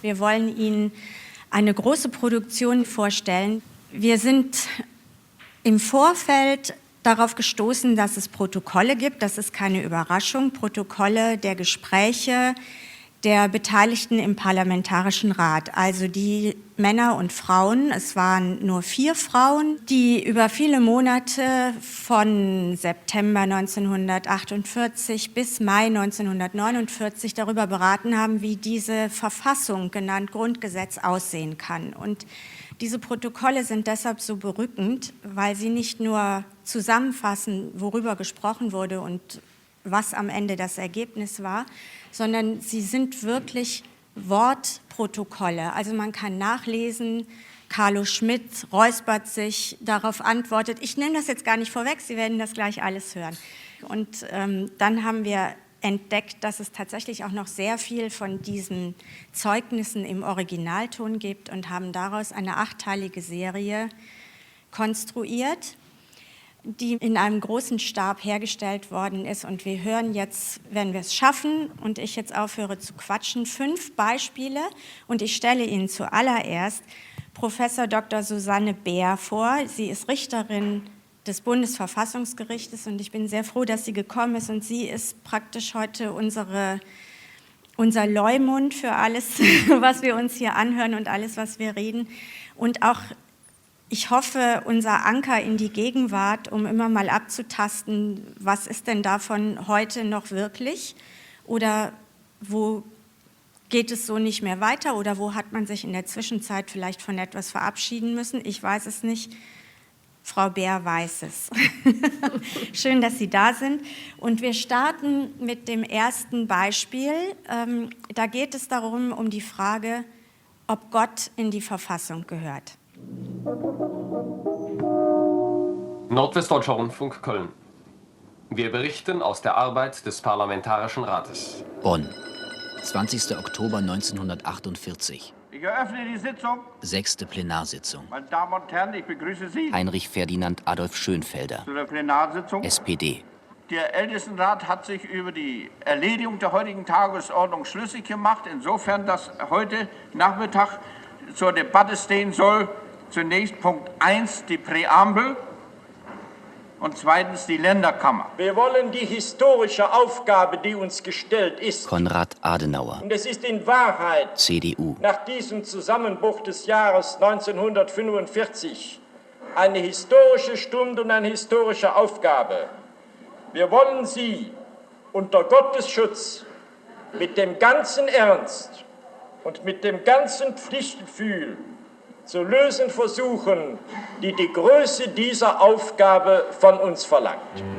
Wir wollen Ihnen eine große Produktion vorstellen. Wir sind im Vorfeld darauf gestoßen, dass es Protokolle gibt. Das ist keine Überraschung. Protokolle der Gespräche der Beteiligten im Parlamentarischen Rat, also die Männer und Frauen, es waren nur 4 Frauen, die über viele Monate von September 1948 bis Mai 1949 darüber beraten haben, wie diese Verfassung, genannt Grundgesetz, aussehen kann. Und diese Protokolle sind deshalb so berückend, weil sie nicht nur zusammenfassen, worüber gesprochen wurde und was am Ende das Ergebnis war, sondern sie sind wirklich Wortprotokolle. Also man kann nachlesen, Carlo Schmitt räuspert sich, darauf antwortet. Ich nehme das jetzt gar nicht vorweg, Sie werden das gleich alles hören. Und dann haben wir entdeckt, dass es tatsächlich auch noch sehr viel von diesen Zeugnissen im Originalton gibt und haben daraus eine 8-teilige Serie konstruiert, die in einem großen Stab hergestellt worden ist. Und wir hören jetzt, wenn wir es schaffen und ich jetzt aufhöre zu quatschen, 5 Beispiele. Und ich stelle Ihnen zuallererst Professor Dr. Susanne Beer vor. Sie ist Richterin des Bundesverfassungsgerichtes und ich bin sehr froh, dass sie gekommen ist. Und sie ist praktisch heute unser Leumund für alles, was wir uns hier anhören und alles, was wir reden. Und auch ich hoffe, unser Anker in die Gegenwart, um immer mal abzutasten, was ist denn davon heute noch wirklich oder wo geht es so nicht mehr weiter oder wo hat man sich in der Zwischenzeit vielleicht von etwas verabschieden müssen. Ich weiß es nicht, Frau Beer weiß es. Schön, dass Sie da sind. Und wir starten mit dem ersten Beispiel. Da geht es darum, um die Frage, ob Gott in die Verfassung gehört. Nordwestdeutscher Rundfunk Köln. Wir berichten aus der Arbeit des Parlamentarischen Rates. Bonn, 20. Oktober 1948. Ich eröffne die Sitzung. 6. Plenarsitzung. Meine Damen und Herren, ich begrüße Sie Heinrich Ferdinand Adolf Schönfelder, zu der Plenarsitzung. SPD. Der Ältestenrat hat sich über die Erledigung der heutigen Tagesordnung schlüssig gemacht, insofern, dass heute Nachmittag zur Debatte stehen soll, zunächst Punkt 1, die Präambel, und zweitens die Länderkammer. Wir wollen die historische Aufgabe, die uns gestellt ist. Konrad Adenauer, Und es ist in Wahrheit CDU. nach diesem Zusammenbruch des Jahres 1945 eine historische Stunde und eine historische Aufgabe. Wir wollen sie unter Gottes Schutz mit dem ganzen Ernst und mit dem ganzen Pflichtgefühl zu lösen versuchen, die die Größe dieser Aufgabe von uns verlangt.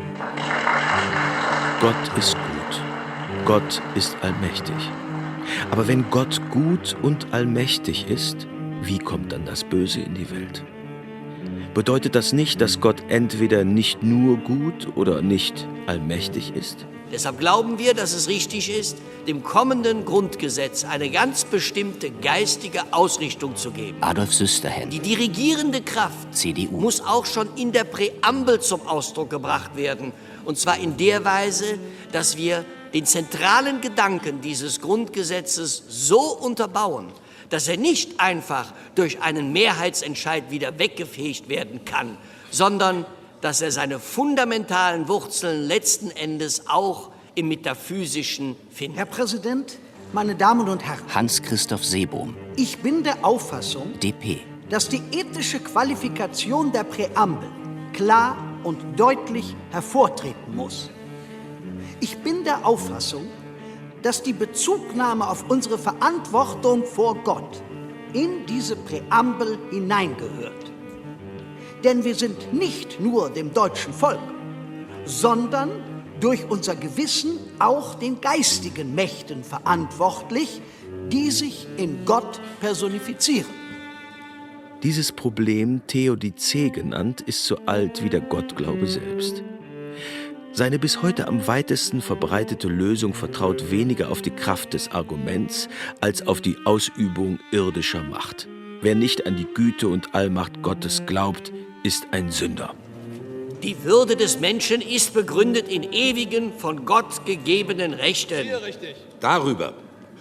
Gott ist gut. Gott ist allmächtig. Aber wenn Gott gut und allmächtig ist, wie kommt dann das Böse in die Welt? Bedeutet das nicht, dass Gott entweder nicht nur gut oder nicht allmächtig ist? Deshalb glauben wir, dass es richtig ist, dem kommenden Grundgesetz eine ganz bestimmte geistige Ausrichtung zu geben. Adolf Süsterhen, Die dirigierende Kraft CDU. muss auch schon in der Präambel zum Ausdruck gebracht werden. Und zwar in der Weise, dass wir den zentralen Gedanken dieses Grundgesetzes so unterbauen, dass er nicht einfach durch einen Mehrheitsentscheid wieder weggefegt werden kann, sondern dass er seine fundamentalen Wurzeln letzten Endes auch im Metaphysischen findet. Herr Präsident, meine Damen und Herren, Hans-Christoph Seebohm, ich bin der Auffassung, DP. dass die ethische Qualifikation der Präambel klar und deutlich hervortreten muss. Ich bin der Auffassung, dass die Bezugnahme auf unsere Verantwortung vor Gott in diese Präambel hineingehört. Denn wir sind nicht nur dem deutschen Volk, sondern durch unser Gewissen auch den geistigen Mächten verantwortlich, die sich in Gott personifizieren. Dieses Problem, Theodizee genannt, ist so alt wie der Gottglaube selbst. Seine bis heute am weitesten verbreitete Lösung vertraut weniger auf die Kraft des Arguments als auf die Ausübung irdischer Macht. Wer nicht an die Güte und Allmacht Gottes glaubt, ist ein Sünder. Die Würde des Menschen ist begründet in ewigen, von Gott gegebenen Rechten. Darüber,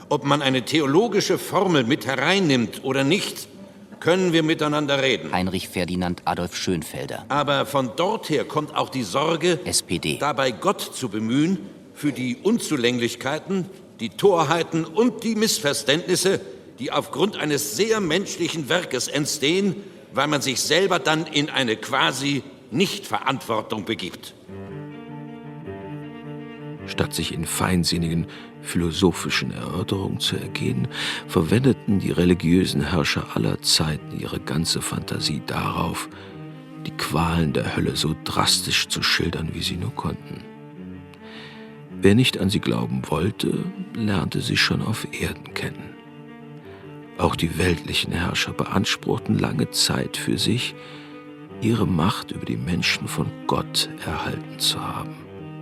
ob man eine theologische Formel mit hereinnimmt oder nicht, können wir miteinander reden. Heinrich Ferdinand Adolf Schönfelder. Aber von dort her kommt auch die Sorge, SPD. dabei Gott zu bemühen für die Unzulänglichkeiten, die Torheiten und die Missverständnisse, die aufgrund eines sehr menschlichen Werkes entstehen, weil man sich selber dann in eine quasi Nichtverantwortung begibt. Statt sich in feinsinnigen philosophischen Erörterungen zu ergehen, verwendeten die religiösen Herrscher aller Zeiten ihre ganze Fantasie darauf, die Qualen der Hölle so drastisch zu schildern, wie sie nur konnten. Wer nicht an sie glauben wollte, lernte sie schon auf Erden kennen. Auch die weltlichen Herrscher beanspruchten lange Zeit für sich, ihre Macht über die Menschen von Gott erhalten zu haben.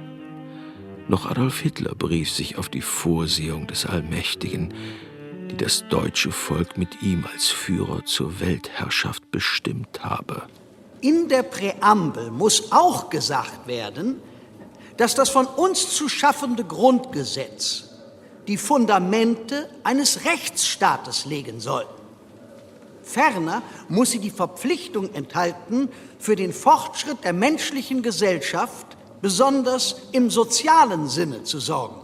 Noch Adolf Hitler berief sich auf die Vorsehung des Allmächtigen, die das deutsche Volk mit ihm als Führer zur Weltherrschaft bestimmt habe. In der Präambel muss auch gesagt werden, dass das von uns zu schaffende Grundgesetz die Fundamente eines Rechtsstaates legen soll. Ferner muss sie die Verpflichtung enthalten, für den Fortschritt der menschlichen Gesellschaft besonders im sozialen Sinne zu sorgen.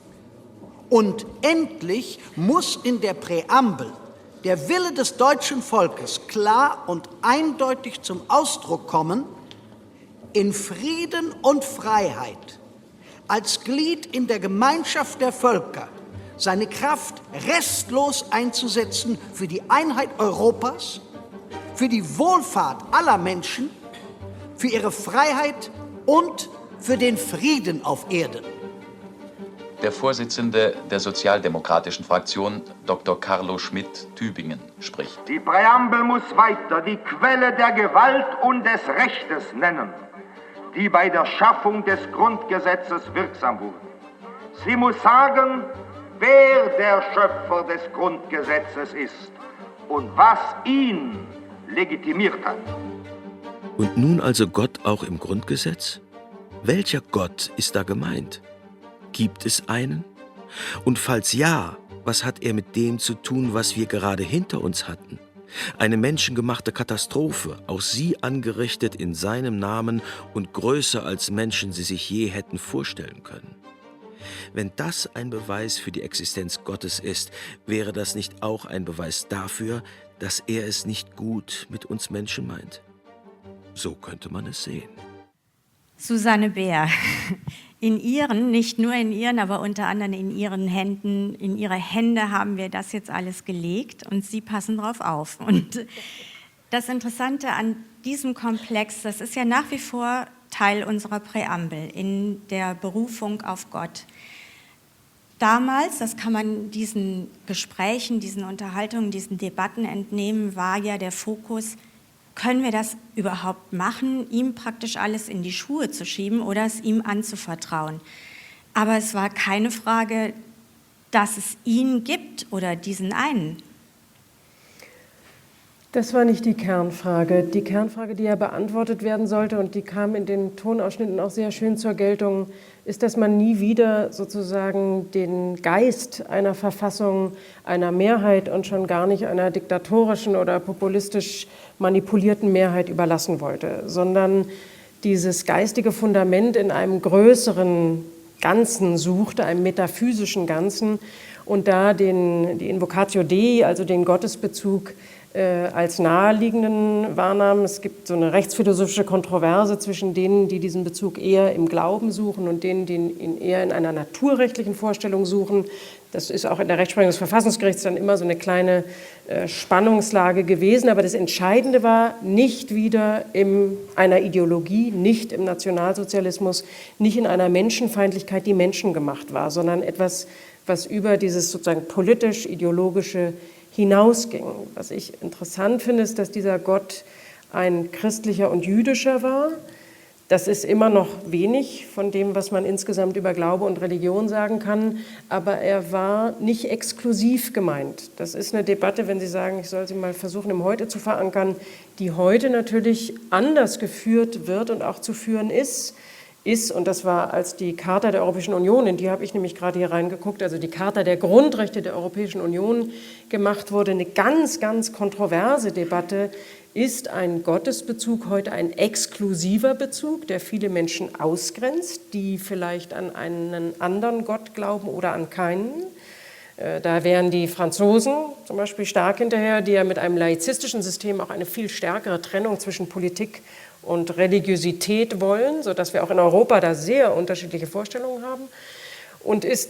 Und endlich muss in der Präambel der Wille des deutschen Volkes klar und eindeutig zum Ausdruck kommen, in Frieden und Freiheit, als Glied in der Gemeinschaft der Völker, seine Kraft restlos einzusetzen für die Einheit Europas, für die Wohlfahrt aller Menschen, für ihre Freiheit und für den Frieden auf Erden. Der Vorsitzende der sozialdemokratischen Fraktion, Dr. Carlo Schmidt, Tübingen, spricht. Die Präambel muss weiter die Quelle der Gewalt und des Rechtes nennen, die bei der Schaffung des Grundgesetzes wirksam wurden. Sie muss sagen, wer der Schöpfer des Grundgesetzes ist und was ihn legitimiert hat. Und nun also Gott auch im Grundgesetz? Welcher Gott ist da gemeint? Gibt es einen? Und falls ja, was hat er mit dem zu tun, was wir gerade hinter uns hatten? Eine menschengemachte Katastrophe, auch sie angerichtet in seinem Namen und größer als Menschen sie sich je hätten vorstellen können. Wenn das ein Beweis für die Existenz Gottes ist, wäre das nicht auch ein Beweis dafür, dass er es nicht gut mit uns Menschen meint? So könnte man es sehen. Susanne Bär, in ihren, nicht nur in ihren, aber unter anderem in ihren Händen, in ihre Hände haben wir das jetzt alles gelegt und Sie passen drauf auf. Und das Interessante an diesem Komplex, das ist ja nach wie vor Teil unserer Präambel in der Berufung auf Gott. Damals, das kann man diesen Gesprächen, diesen Unterhaltungen, diesen Debatten entnehmen, war ja der Fokus, können wir das überhaupt machen, ihm praktisch alles in die Schuhe zu schieben oder es ihm anzuvertrauen? Aber es war keine Frage, dass es ihn gibt oder diesen einen. Das war nicht die Kernfrage. Die Kernfrage, die ja beantwortet werden sollte, und die kam in den Tonausschnitten auch sehr schön zur Geltung, ist, dass man nie wieder sozusagen den Geist einer Verfassung, einer Mehrheit und schon gar nicht einer diktatorischen oder populistisch manipulierten Mehrheit überlassen wollte, sondern dieses geistige Fundament in einem größeren Ganzen suchte, einem metaphysischen Ganzen, und da die Invocatio Dei, also den Gottesbezug, als naheliegenden wahrnahmen. Es gibt so eine rechtsphilosophische Kontroverse zwischen denen, die diesen Bezug eher im Glauben suchen und denen, die ihn eher in einer naturrechtlichen Vorstellung suchen. Das ist auch in der Rechtsprechung des Verfassungsgerichts dann immer so eine kleine Spannungslage gewesen. Aber das Entscheidende war, nicht wieder in einer Ideologie, nicht im Nationalsozialismus, nicht in einer Menschenfeindlichkeit, die menschengemacht war, sondern etwas, was über dieses sozusagen politisch-ideologische hinausging. Was ich interessant finde, ist, dass dieser Gott ein christlicher und jüdischer war. Das ist immer noch wenig von dem, was man insgesamt über Glaube und Religion sagen kann, aber er war nicht exklusiv gemeint. Das ist eine Debatte, wenn Sie sagen, ich soll sie mal versuchen, im Heute zu verankern, die heute natürlich anders geführt wird und auch zu führen ist, ist, und das war, als die Charta der Europäischen Union, in die habe ich nämlich gerade hier reingeguckt, also die Charta der Grundrechte der Europäischen Union gemacht wurde, eine ganz, ganz kontroverse Debatte. Ist ein Gottesbezug heute ein exklusiver Bezug, der viele Menschen ausgrenzt, die vielleicht an einen anderen Gott glauben oder an keinen? Da wären die Franzosen zum Beispiel stark hinterher, die ja mit einem laizistischen System auch eine viel stärkere Trennung zwischen Politik und Religiosität wollen, sodass wir auch in Europa da sehr unterschiedliche Vorstellungen haben. Und ist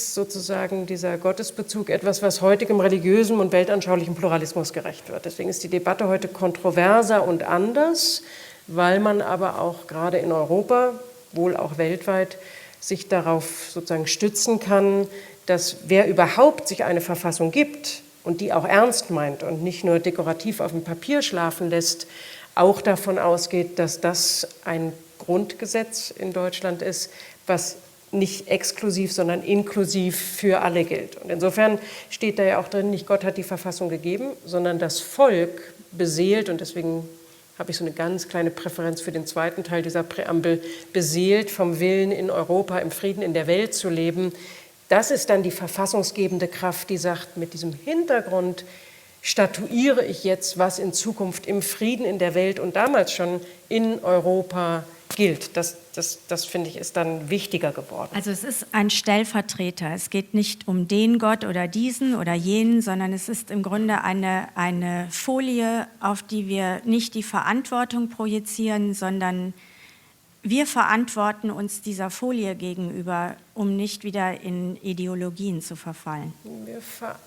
dieser Gottesbezug etwas, was heutigem religiösen und weltanschaulichen Pluralismus gerecht wird? Deswegen ist die Debatte heute kontroverser und anders, weil man aber auch gerade in Europa, wohl auch weltweit, sich darauf sozusagen stützen kann, dass wer überhaupt sich eine Verfassung gibt und die auch ernst meint und nicht nur dekorativ auf dem Papier schlafen lässt, auch davon ausgeht, dass das ein Grundgesetz in Deutschland ist, was nicht exklusiv, sondern inklusiv für alle gilt. Und insofern steht da ja auch drin, nicht Gott hat die Verfassung gegeben, sondern das Volk beseelt, und deswegen habe ich so eine ganz kleine Präferenz für den zweiten Teil dieser Präambel, beseelt vom Willen, in Europa im Frieden in der Welt zu leben. Das ist dann die verfassungsgebende Kraft, die sagt, mit diesem Hintergrund statuiere ich jetzt, was in Zukunft im Frieden in der Welt und damals schon in Europa gilt. Das finde ich, ist dann wichtiger geworden. Also es ist ein Stellvertreter. Es geht nicht um den Gott oder diesen oder jenen, sondern es ist im Grunde eine Folie, auf die wir nicht die Verantwortung projizieren, sondern wir verantworten uns dieser Folie gegenüber, um nicht wieder in Ideologien zu verfallen. Wir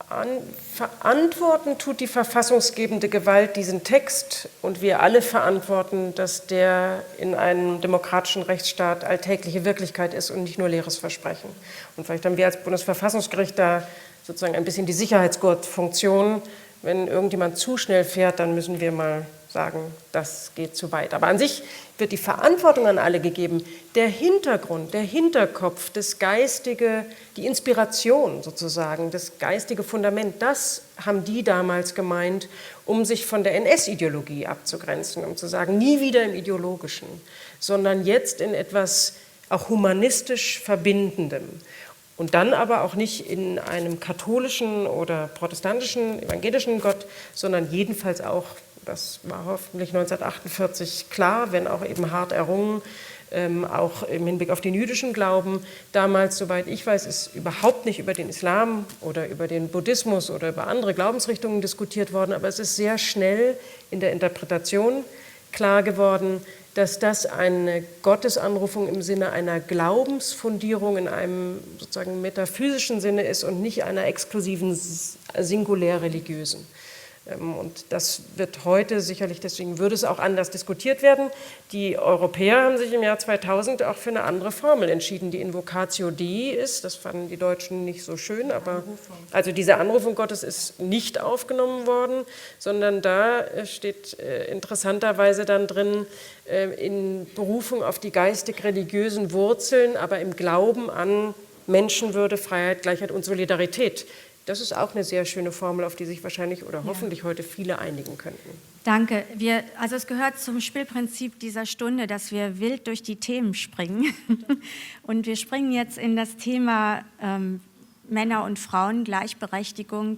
verantworten tut die verfassungsgebende Gewalt diesen Text, und wir alle verantworten, dass der in einem demokratischen Rechtsstaat alltägliche Wirklichkeit ist und nicht nur leeres Versprechen. Und vielleicht haben wir als Bundesverfassungsgericht da sozusagen ein bisschen die Sicherheitsgurtfunktion. Wenn irgendjemand zu schnell fährt, dann müssen wir mal sagen, das geht zu weit. Aber an sich wird die Verantwortung an alle gegeben. Der Hintergrund, der Hinterkopf, das Geistige, die Inspiration sozusagen, das geistige Fundament, das haben die damals gemeint, um sich von der NS-Ideologie abzugrenzen, um zu sagen, nie wieder im Ideologischen, sondern jetzt in etwas auch humanistisch Verbindendem. Und dann aber auch nicht in einem katholischen oder protestantischen, evangelischen Gott, sondern jedenfalls auch, das war hoffentlich 1948 klar, wenn auch eben hart errungen, auch im Hinblick auf den jüdischen Glauben. Damals, soweit ich weiß, ist überhaupt nicht über den Islam oder über den Buddhismus oder über andere Glaubensrichtungen diskutiert worden, aber es ist sehr schnell in der Interpretation klar geworden, dass das eine Gottesanrufung im Sinne einer Glaubensfundierung in einem sozusagen metaphysischen Sinne ist und nicht einer exklusiven, singulär religiösen. Und das wird heute sicherlich, deswegen würde es auch anders diskutiert werden. Die Europäer haben sich im Jahr 2000 auch für eine andere Formel entschieden, die Invocatio Dei ist. Das fanden die Deutschen nicht so schön, aber also diese Anrufung Gottes ist nicht aufgenommen worden, sondern da steht interessanterweise dann drin, in Berufung auf die geistig-religiösen Wurzeln, aber im Glauben an Menschenwürde, Freiheit, Gleichheit und Solidarität. Das ist auch eine sehr schöne Formel, auf die sich wahrscheinlich oder hoffentlich heute viele einigen könnten. Danke. Also es gehört zum Spielprinzip dieser Stunde, dass wir wild durch die Themen springen. Und wir springen jetzt in das Thema Männer und Frauen, Gleichberechtigung.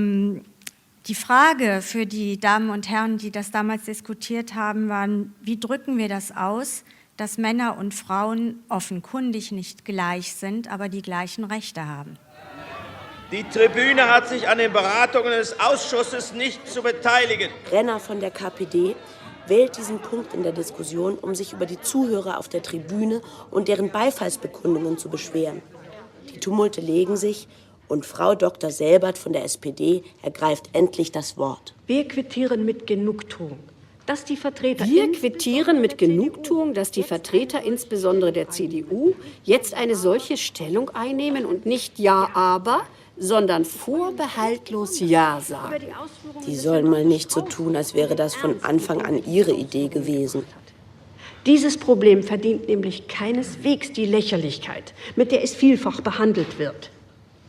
Die Frage für die Damen und Herren, die das damals diskutiert haben, war, wie drücken wir das aus, dass Männer und Frauen offenkundig nicht gleich sind, aber die gleichen Rechte haben? Die Tribüne hat sich an den Beratungen des Ausschusses nicht zu beteiligen. Renner von der KPD wählt diesen Punkt in der Diskussion, um sich über die Zuhörer auf der Tribüne und deren Beifallsbekundungen zu beschweren. Die Tumulte legen sich und Frau Dr. Selbert von der SPD ergreift endlich das Wort. Wir quittieren mit Genugtuung, dass die Vertreter insbesondere der CDU jetzt eine solche Stellung einnehmen und nicht ja, aber, sondern vorbehaltlos Ja sagen. Die sollen mal nicht so tun, als wäre das von Anfang an ihre Idee gewesen. Dieses Problem verdient nämlich keineswegs die Lächerlichkeit, mit der es vielfach behandelt wird.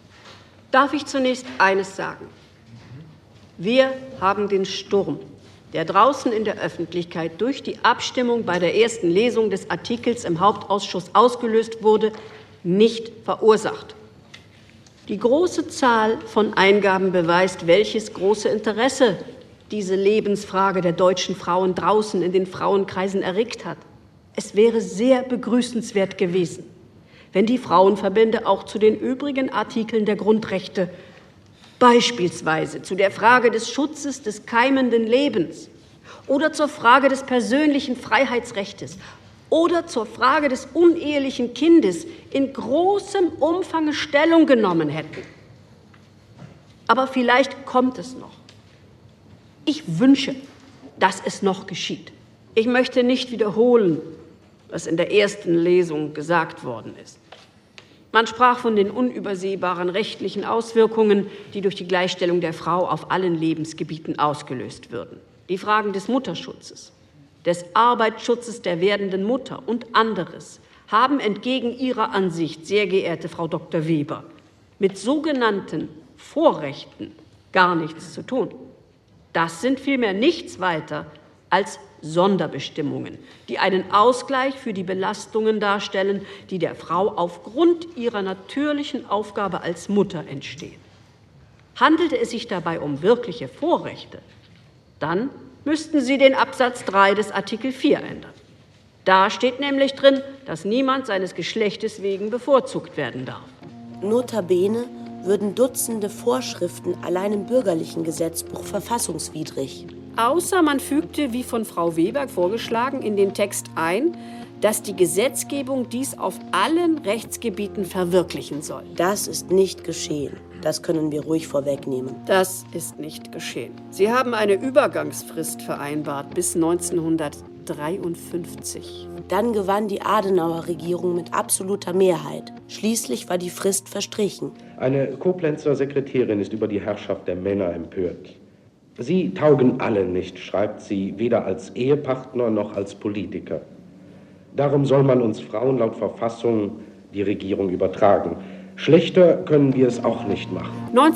Darf ich zunächst eines sagen? Wir haben den Sturm der draußen in der Öffentlichkeit durch die Abstimmung bei der ersten Lesung des Artikels im Hauptausschuss ausgelöst wurde, nicht verursacht. Die große Zahl von Eingaben beweist, welches große Interesse diese Lebensfrage der deutschen Frauen draußen in den Frauenkreisen erregt hat. Es wäre sehr begrüßenswert gewesen, wenn die Frauenverbände auch zu den übrigen Artikeln der Grundrechte, beispielsweise zu der Frage des Schutzes des keimenden Lebens oder zur Frage des persönlichen Freiheitsrechts oder zur Frage des unehelichen Kindes in großem Umfang Stellung genommen hätten. Aber vielleicht kommt es noch. Ich wünsche, dass es noch geschieht. Ich möchte nicht wiederholen, was in der ersten Lesung gesagt worden ist. Man sprach von den unübersehbaren rechtlichen Auswirkungen, die durch die Gleichstellung der Frau auf allen Lebensgebieten ausgelöst würden. Die Fragen des Mutterschutzes, des Arbeitsschutzes der werdenden Mutter und anderes haben entgegen Ihrer Ansicht, sehr geehrte Frau Dr. Weber, mit sogenannten Vorrechten gar nichts zu tun. Das sind vielmehr nichts weiter als Sonderbestimmungen, die einen Ausgleich für die Belastungen darstellen, die der Frau aufgrund ihrer natürlichen Aufgabe als Mutter entstehen. Handelte es sich dabei um wirkliche Vorrechte, dann müssten Sie den Absatz 3 des Artikel 4 ändern. Da steht nämlich drin, dass niemand seines Geschlechtes wegen bevorzugt werden darf. Notabene würden Dutzende Vorschriften allein im bürgerlichen Gesetzbuch verfassungswidrig. Außer man fügte, wie von Frau Weber vorgeschlagen, in den Text ein, dass die Gesetzgebung dies auf allen Rechtsgebieten verwirklichen soll. Das ist nicht geschehen. Das können wir ruhig vorwegnehmen. Das ist nicht geschehen. Sie haben eine Übergangsfrist vereinbart bis 1953. Dann gewann die Adenauer-Regierung mit absoluter Mehrheit. Schließlich war die Frist verstrichen. Eine Koblenzer Sekretärin ist über die Herrschaft der Männer empört. Sie taugen alle nicht, schreibt sie, weder als Ehepartner noch als Politiker. Darum soll man uns Frauen laut Verfassung die Regierung übertragen. Schlechter können wir es auch nicht machen.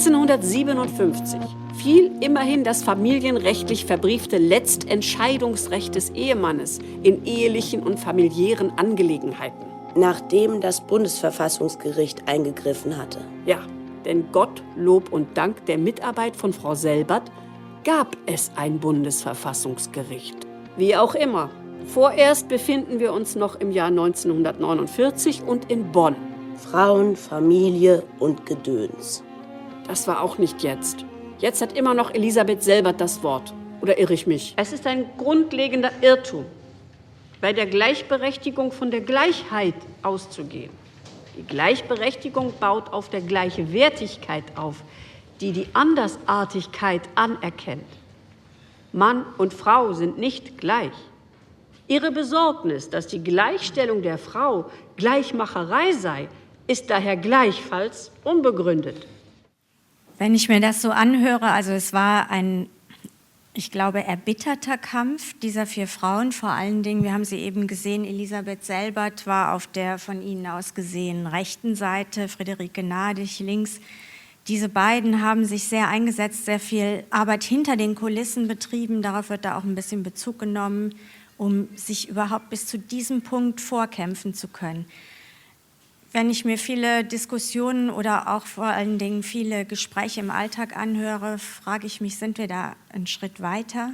1957 fiel immerhin das familienrechtlich verbriefte Letztentscheidungsrecht des Ehemannes in ehelichen und familiären Angelegenheiten. Nachdem das Bundesverfassungsgericht eingegriffen hatte. Ja, denn Gott, Lob und Dank der Mitarbeit von Frau Selbert gab es ein Bundesverfassungsgericht. Wie auch immer. Vorerst befinden wir uns noch im Jahr 1949 und in Bonn. Frauen, Familie und Gedöns. Das war auch nicht jetzt. Jetzt hat immer noch Elisabeth Selbert das Wort. Oder irre ich mich? Es ist ein grundlegender Irrtum, bei der Gleichberechtigung von der Gleichheit auszugehen. Die Gleichberechtigung baut auf der Gleichwertigkeit auf, die die Andersartigkeit anerkennt. Mann und Frau sind nicht gleich. Ihre Besorgnis, dass die Gleichstellung der Frau Gleichmacherei sei, ist daher gleichfalls unbegründet. Wenn ich mir das so anhöre, also es war ein, ich glaube, erbitterter Kampf dieser 4 Frauen, vor allen Dingen, wir haben sie eben gesehen, Elisabeth Selbert war auf der von Ihnen aus gesehen rechten Seite, Friederike Nadig links. Diese beiden haben sich sehr eingesetzt, sehr viel Arbeit hinter den Kulissen betrieben, darauf wird da auch ein bisschen Bezug genommen, um sich überhaupt bis zu diesem Punkt vorkämpfen zu können. Wenn ich mir viele Diskussionen oder auch vor allen Dingen viele Gespräche im Alltag anhöre, frage ich mich, sind wir da einen Schritt weiter?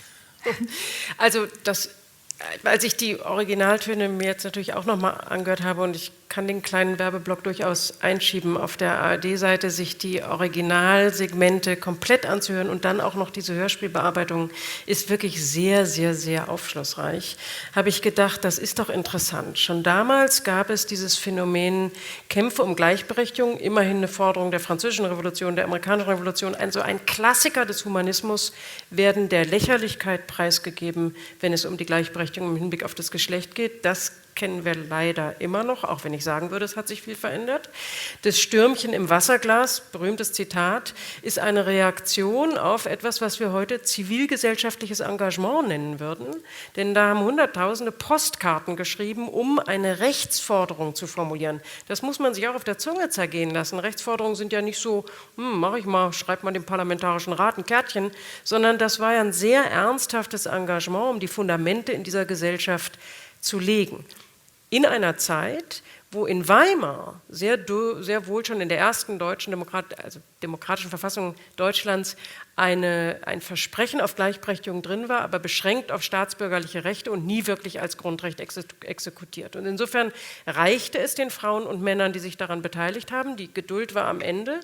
Also als ich die Originaltöne mir jetzt natürlich auch nochmal angehört habe und ich kann den kleinen Werbeblock durchaus einschieben, auf der ARD-Seite sich die Originalsegmente komplett anzuhören und dann auch noch diese Hörspielbearbeitung ist wirklich sehr, sehr, sehr aufschlussreich, habe ich gedacht, das ist doch interessant. Schon damals gab es dieses Phänomen Kämpfe um Gleichberechtigung, immerhin eine Forderung der Französischen Revolution, der Amerikanischen Revolution, also ein Klassiker des Humanismus, werden der Lächerlichkeit preisgegeben, wenn es um die Gleichberechtigung im Hinblick auf das Geschlecht geht. Das kennen wir leider immer noch, auch wenn ich sagen würde, es hat sich viel verändert. Das Stürmchen im Wasserglas, berühmtes Zitat, ist eine Reaktion auf etwas, was wir heute zivilgesellschaftliches Engagement nennen würden. Denn da haben Hunderttausende Postkarten geschrieben, um eine Rechtsforderung zu formulieren. Das muss man sich auch auf der Zunge zergehen lassen. Rechtsforderungen sind ja nicht so, mach ich mal, schreibt mal dem Parlamentarischen Rat ein Kärtchen, sondern das war ja ein sehr ernsthaftes Engagement, um die Fundamente in dieser Gesellschaft zu legen. In einer Zeit, wo in Weimar sehr wohl schon in der ersten demokratischen Verfassung Deutschlands ein Versprechen auf Gleichberechtigung drin war, aber beschränkt auf staatsbürgerliche Rechte und nie wirklich als Grundrecht exekutiert. Und insofern reichte es den Frauen und Männern, die sich daran beteiligt haben. Die Geduld war am Ende,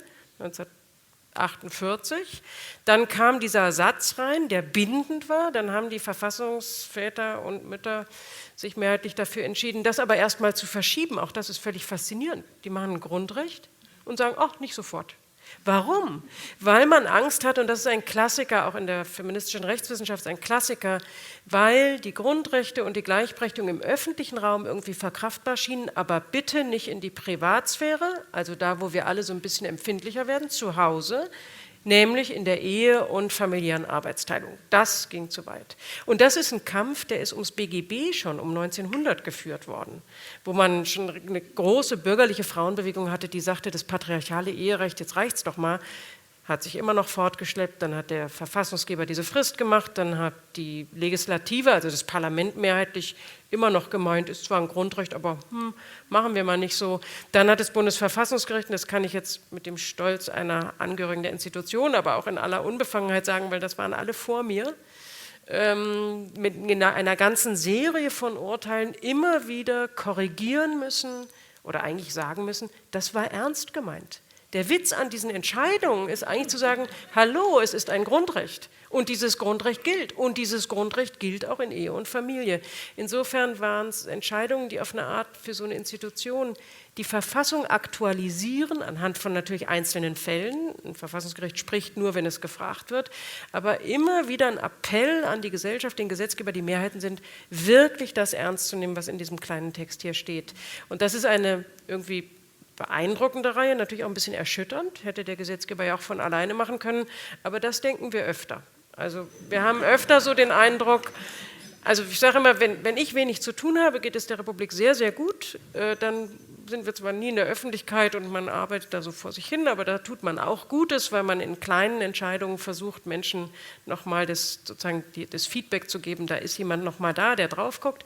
1948. Dann kam dieser Satz rein, der bindend war. Dann haben die Verfassungsväter und Mütter sich mehrheitlich dafür entschieden, das aber erstmal zu verschieben. Auch das ist völlig faszinierend. Die machen ein Grundrecht und sagen, ach, nicht sofort. Warum? Weil man Angst hat, und das ist ein Klassiker, auch in der feministischen Rechtswissenschaft ein Klassiker, weil die Grundrechte und die Gleichberechtigung im öffentlichen Raum irgendwie verkraftbar schienen, aber bitte nicht in die Privatsphäre, also da, wo wir alle so ein bisschen empfindlicher werden, zu Hause, nämlich in der Ehe und familiären Arbeitsteilung. Das ging zu weit. Und das ist ein Kampf, der ist ums BGB schon um 1900 geführt worden, wo man schon eine große bürgerliche Frauenbewegung hatte, die sagte, das patriarchale Eherecht, jetzt reicht's doch mal, hat sich immer noch fortgeschleppt. Dann hat der Verfassungsgeber diese Frist gemacht, dann hat die Legislative, also das Parlament mehrheitlich immer noch gemeint, ist zwar ein Grundrecht, aber machen wir mal nicht so. Dann hat das Bundesverfassungsgericht, und das kann ich jetzt mit dem Stolz einer Angehörigen der Institution, aber auch in aller Unbefangenheit sagen, weil das waren alle vor mir, mit einer ganzen Serie von Urteilen immer wieder korrigieren müssen oder eigentlich sagen müssen, das war ernst gemeint. Der Witz an diesen Entscheidungen ist eigentlich zu sagen, hallo, es ist ein Grundrecht und dieses Grundrecht gilt und dieses Grundrecht gilt auch in Ehe und Familie. Insofern waren es Entscheidungen, die auf eine Art für so eine Institution die Verfassung aktualisieren, anhand von natürlich einzelnen Fällen. Ein Verfassungsgericht spricht nur, wenn es gefragt wird, aber immer wieder ein Appell an die Gesellschaft, den Gesetzgeber, die Mehrheiten sind, wirklich das ernst zu nehmen, was in diesem kleinen Text hier steht. Und das ist eine irgendwie beeindruckende Reihe, natürlich auch ein bisschen erschütternd, hätte der Gesetzgeber ja auch von alleine machen können, aber das denken wir öfter. Also wir haben öfter so den Eindruck, also ich sage immer, wenn ich wenig zu tun habe, geht es der Republik sehr, sehr gut, dann sind wir zwar nie in der Öffentlichkeit und man arbeitet da so vor sich hin, aber da tut man auch Gutes, weil man in kleinen Entscheidungen versucht, Menschen nochmal das Feedback zu geben, da ist jemand nochmal da, der drauf guckt.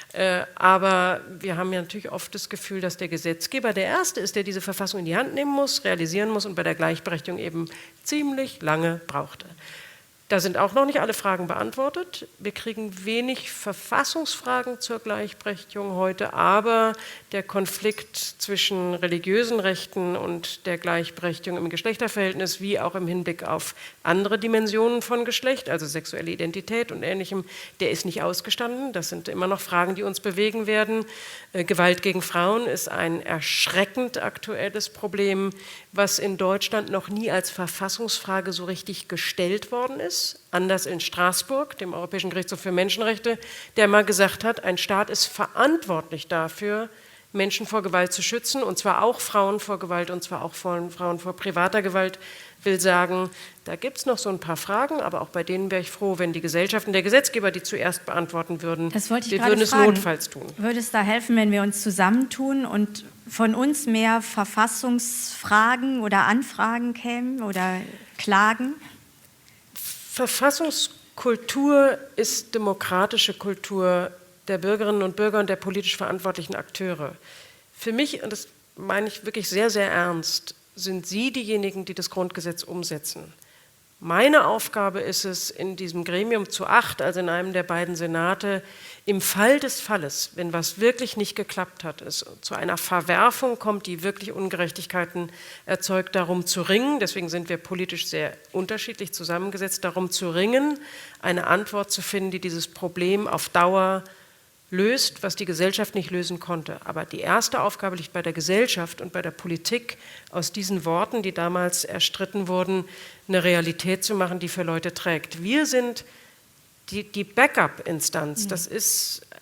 Aber wir haben ja natürlich oft das Gefühl, dass der Gesetzgeber der Erste ist, der diese Verfassung in die Hand nehmen muss, realisieren muss und bei der Gleichberechtigung eben ziemlich lange brauchte. Da sind auch noch nicht alle Fragen beantwortet. Wir kriegen wenig Verfassungsfragen zur Gleichberechtigung heute, aber der Konflikt zwischen religiösen Rechten und der Gleichberechtigung im Geschlechterverhältnis, wie auch im Hinblick auf andere Dimensionen von Geschlecht, also sexuelle Identität und Ähnlichem, der ist nicht ausgestanden. Das sind immer noch Fragen, die uns bewegen werden. Gewalt gegen Frauen ist ein erschreckend aktuelles Problem, was in Deutschland noch nie als Verfassungsfrage so richtig gestellt worden ist. Anders in Straßburg, dem Europäischen Gerichtshof für Menschenrechte, der mal gesagt hat, ein Staat ist verantwortlich dafür, Menschen vor Gewalt zu schützen, und zwar auch Frauen vor Gewalt, und zwar auch Frauen vor privater Gewalt, will sagen, da gibt es noch so ein paar Fragen, aber auch bei denen wäre ich froh, wenn die Gesellschaft und der Gesetzgeber die zuerst beantworten würden. Das wollte ich wir gerade würden es fragen. notfalls tun. Würde es da helfen, wenn wir uns zusammentun und von uns mehr Verfassungsfragen oder Anfragen kämen oder Klagen? Verfassungskultur ist demokratische Kultur der Bürgerinnen und Bürger und der politisch verantwortlichen Akteure. Für mich, und das meine ich wirklich sehr, sehr ernst, sind Sie diejenigen, die das Grundgesetz umsetzen. Meine Aufgabe ist es, in diesem Gremium zu 8, also in einem der beiden Senate, im Fall des Falles, wenn was wirklich nicht geklappt hat, es zu einer Verwerfung kommt, die wirklich Ungerechtigkeiten erzeugt, darum zu ringen, deswegen sind wir politisch sehr unterschiedlich zusammengesetzt, darum zu ringen, eine Antwort zu finden, die dieses Problem auf Dauer löst, was die Gesellschaft nicht lösen konnte. Aber die erste Aufgabe liegt bei der Gesellschaft und bei der Politik, aus diesen Worten, die damals erstritten wurden, eine Realität zu machen, die für Leute trägt. Wir sind die Backup-Instanz. Das ist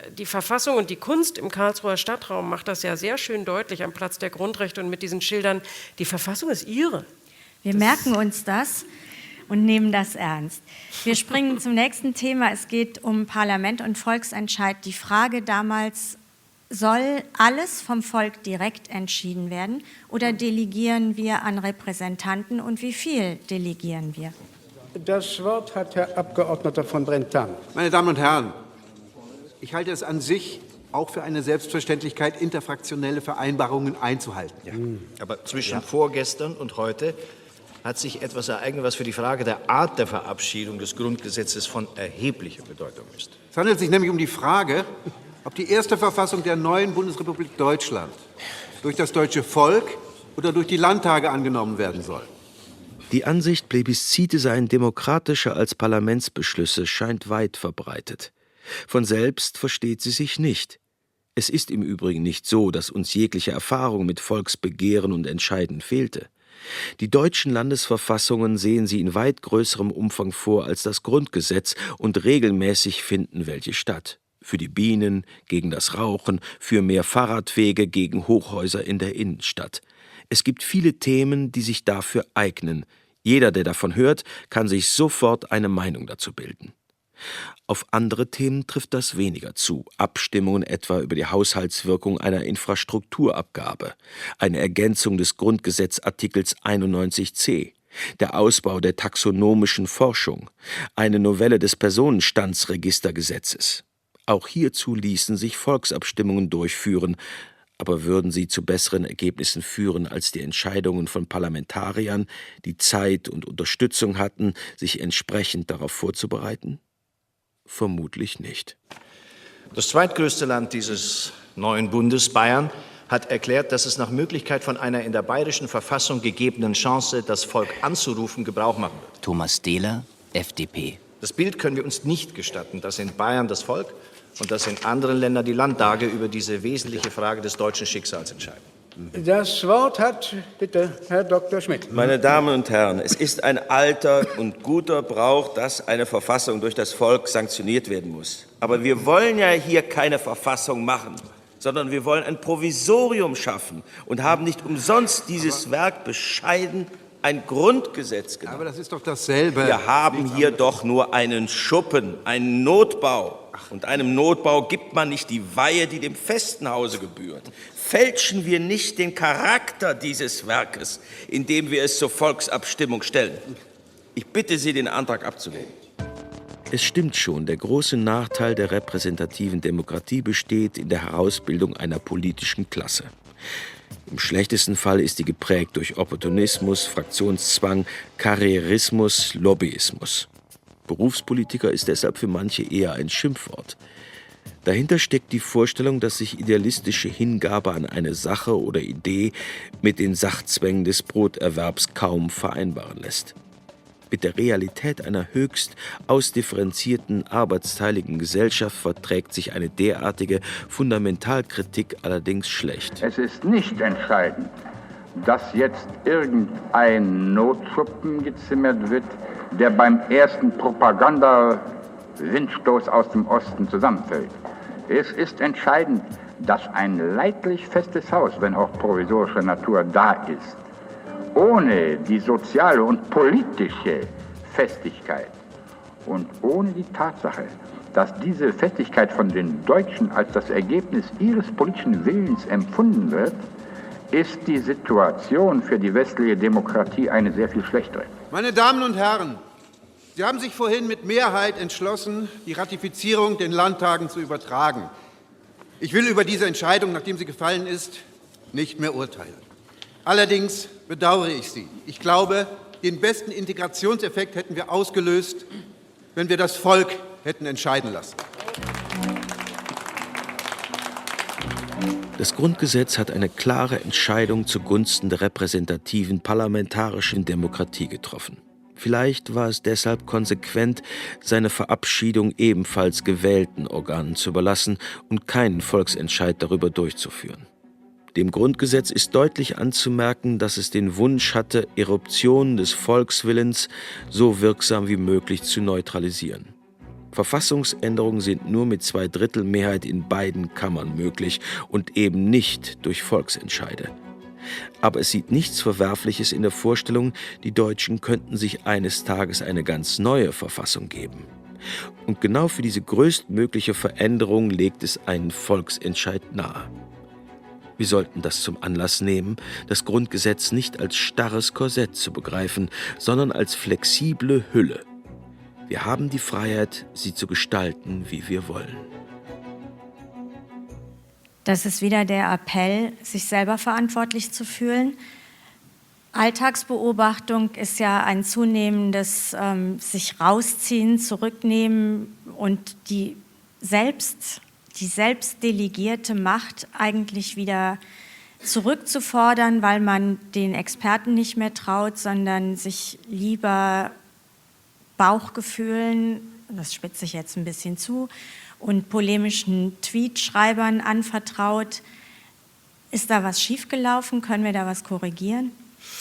die Verfassung und die Kunst im Karlsruher Stadtraum macht das ja sehr schön deutlich am Platz der Grundrechte und mit diesen Schildern, die Verfassung ist ihre. Wir merken uns das und nehmen das ernst. Wir springen zum nächsten Thema. Es geht um Parlament und Volksentscheid. Die Frage damals, soll alles vom Volk direkt entschieden werden oder delegieren wir an Repräsentanten und wie viel delegieren wir? Das Wort hat Herr Abgeordneter von Brentano. Meine Damen und Herren, ich halte es an sich auch für eine Selbstverständlichkeit, interfraktionelle Vereinbarungen einzuhalten. Ja. Aber zwischen vorgestern und heute hat sich etwas ereignet, was für die Frage der Art der Verabschiedung des Grundgesetzes von erheblicher Bedeutung ist. Es handelt sich nämlich um die Frage, ob die erste Verfassung der neuen Bundesrepublik Deutschland durch das deutsche Volk oder durch die Landtage angenommen werden soll. Die Ansicht, Plebiszite seien demokratischer als Parlamentsbeschlüsse, scheint weit verbreitet. Von selbst versteht sie sich nicht. Es ist im Übrigen nicht so, dass uns jegliche Erfahrung mit Volksbegehren und Entscheiden fehlte. Die deutschen Landesverfassungen sehen sie in weit größerem Umfang vor als das Grundgesetz und regelmäßig finden welche statt. Für die Bienen, gegen das Rauchen, für mehr Fahrradwege, gegen Hochhäuser in der Innenstadt. Es gibt viele Themen, die sich dafür eignen. Jeder, der davon hört, kann sich sofort eine Meinung dazu bilden. Auf andere Themen trifft das weniger zu. Abstimmungen etwa über die Haushaltswirkung einer Infrastrukturabgabe, eine Ergänzung des Grundgesetzartikels 91c, der Ausbau der taxonomischen Forschung, eine Novelle des Personenstandsregistergesetzes. Auch hierzu ließen sich Volksabstimmungen durchführen, aber würden sie zu besseren Ergebnissen führen als die Entscheidungen von Parlamentariern, die Zeit und Unterstützung hatten, sich entsprechend darauf vorzubereiten? Vermutlich nicht. Das zweitgrößte Land dieses neuen Bundes, Bayern, hat erklärt, dass es nach Möglichkeit von einer in der bayerischen Verfassung gegebenen Chance, das Volk anzurufen, Gebrauch machen wird. Thomas Dehler, FDP. Das Bild können wir uns nicht gestatten, dass in Bayern das Volk und dass in anderen Ländern die Landtage über diese wesentliche Frage des deutschen Schicksals entscheiden. Das Wort hat, bitte, Herr Dr. Schmidt. Meine Damen und Herren, es ist ein alter und guter Brauch, dass eine Verfassung durch das Volk sanktioniert werden muss. Aber wir wollen ja hier keine Verfassung machen, sondern wir wollen ein Provisorium schaffen und haben nicht umsonst dieses Werk bescheiden ein Grundgesetz genannt. Aber das ist doch dasselbe. Wir haben hier doch nur einen Schuppen, einen Notbau. Und einem Notbau gibt man nicht die Weihe, die dem festen Hause gebührt. Fälschen wir nicht den Charakter dieses Werkes, indem wir es zur Volksabstimmung stellen. Ich bitte Sie, den Antrag abzulehnen. Es stimmt schon, der große Nachteil der repräsentativen Demokratie besteht in der Herausbildung einer politischen Klasse. Im schlechtesten Fall ist die geprägt durch Opportunismus, Fraktionszwang, Karrierismus, Lobbyismus. Berufspolitiker ist deshalb für manche eher ein Schimpfwort. Dahinter steckt die Vorstellung, dass sich idealistische Hingabe an eine Sache oder Idee mit den Sachzwängen des Broterwerbs kaum vereinbaren lässt. Mit der Realität einer höchst ausdifferenzierten, arbeitsteiligen Gesellschaft verträgt sich eine derartige Fundamentalkritik allerdings schlecht. Es ist nicht entscheidend, dass jetzt irgendein Notschuppen gezimmert wird, der beim ersten Propaganda-Windstoß aus dem Osten zusammenfällt. Es ist entscheidend, dass ein leidlich festes Haus, wenn auch provisorischer Natur, da ist. Ohne die soziale und politische Festigkeit und ohne die Tatsache, dass diese Festigkeit von den Deutschen als das Ergebnis ihres politischen Willens empfunden wird, ist die Situation für die westliche Demokratie eine sehr viel schlechtere. Meine Damen und Herren, Sie haben sich vorhin mit Mehrheit entschlossen, die Ratifizierung den Landtagen zu übertragen. Ich will über diese Entscheidung, nachdem sie gefallen ist, nicht mehr urteilen. Allerdings bedauere ich sie. Ich glaube, den besten Integrationseffekt hätten wir ausgelöst, wenn wir das Volk hätten entscheiden lassen. Das Grundgesetz hat eine klare Entscheidung zugunsten der repräsentativen parlamentarischen Demokratie getroffen. Vielleicht war es deshalb konsequent, seine Verabschiedung ebenfalls gewählten Organen zu überlassen und keinen Volksentscheid darüber durchzuführen. Dem Grundgesetz ist deutlich anzumerken, dass es den Wunsch hatte, Eruptionen des Volkswillens so wirksam wie möglich zu neutralisieren. Verfassungsänderungen sind nur mit 2/3 Mehrheit in beiden Kammern möglich und eben nicht durch Volksentscheide. Aber es sieht nichts Verwerfliches in der Vorstellung, die Deutschen könnten sich eines Tages eine ganz neue Verfassung geben. Und genau für diese größtmögliche Veränderung legt es einen Volksentscheid nahe. Wir sollten das zum Anlass nehmen, das Grundgesetz nicht als starres Korsett zu begreifen, sondern als flexible Hülle. Wir haben die Freiheit, sie zu gestalten, wie wir wollen. Das ist wieder der Appell, sich selber verantwortlich zu fühlen. Alltagsbeobachtung ist ja ein zunehmendes sich rausziehen, zurücknehmen und die selbst delegierte Macht eigentlich wieder zurückzufordern, weil man den Experten nicht mehr traut, sondern sich lieber Bauchgefühlen, das spitze ich jetzt ein bisschen zu, und polemischen Tweetschreibern anvertraut. Ist da was schiefgelaufen? Können wir da was korrigieren?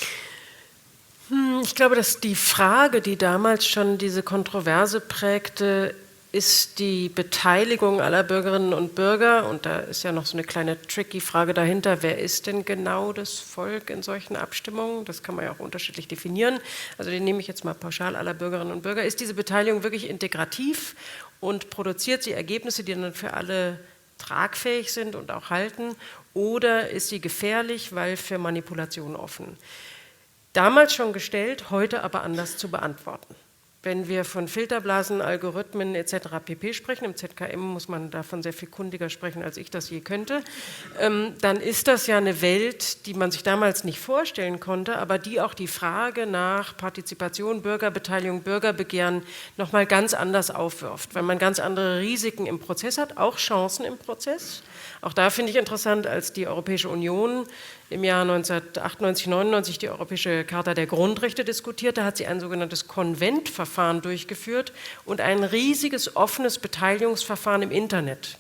Ich glaube, dass die Frage, die damals schon diese Kontroverse prägte, ist die Beteiligung aller Bürgerinnen und Bürger. Und da ist ja noch so eine kleine tricky Frage dahinter, wer ist denn genau das Volk in solchen Abstimmungen? Das kann man ja auch unterschiedlich definieren. Also den nehme ich jetzt mal pauschal aller Bürgerinnen und Bürger. Ist diese Beteiligung wirklich integrativ und produziert sie Ergebnisse, die dann für alle tragfähig sind und auch halten? Oder ist sie gefährlich, weil für Manipulation offen? Damals schon gestellt, heute aber anders zu beantworten. Wenn wir von Filterblasen, Algorithmen etc. pp. Sprechen, im ZKM muss man davon sehr viel kundiger sprechen, als ich das je könnte, dann ist das ja eine Welt, die man sich damals nicht vorstellen konnte, aber die auch die Frage nach Partizipation, Bürgerbeteiligung, Bürgerbegehren nochmal ganz anders aufwirft, weil man ganz andere Risiken im Prozess hat, auch Chancen im Prozess. Auch da finde ich interessant, als die Europäische Union im Jahr 1998, 99 die Europäische Charta der Grundrechte diskutierte, hat sie ein sogenanntes Konventverfahren durchgeführt und ein riesiges offenes Beteiligungsverfahren im Internet.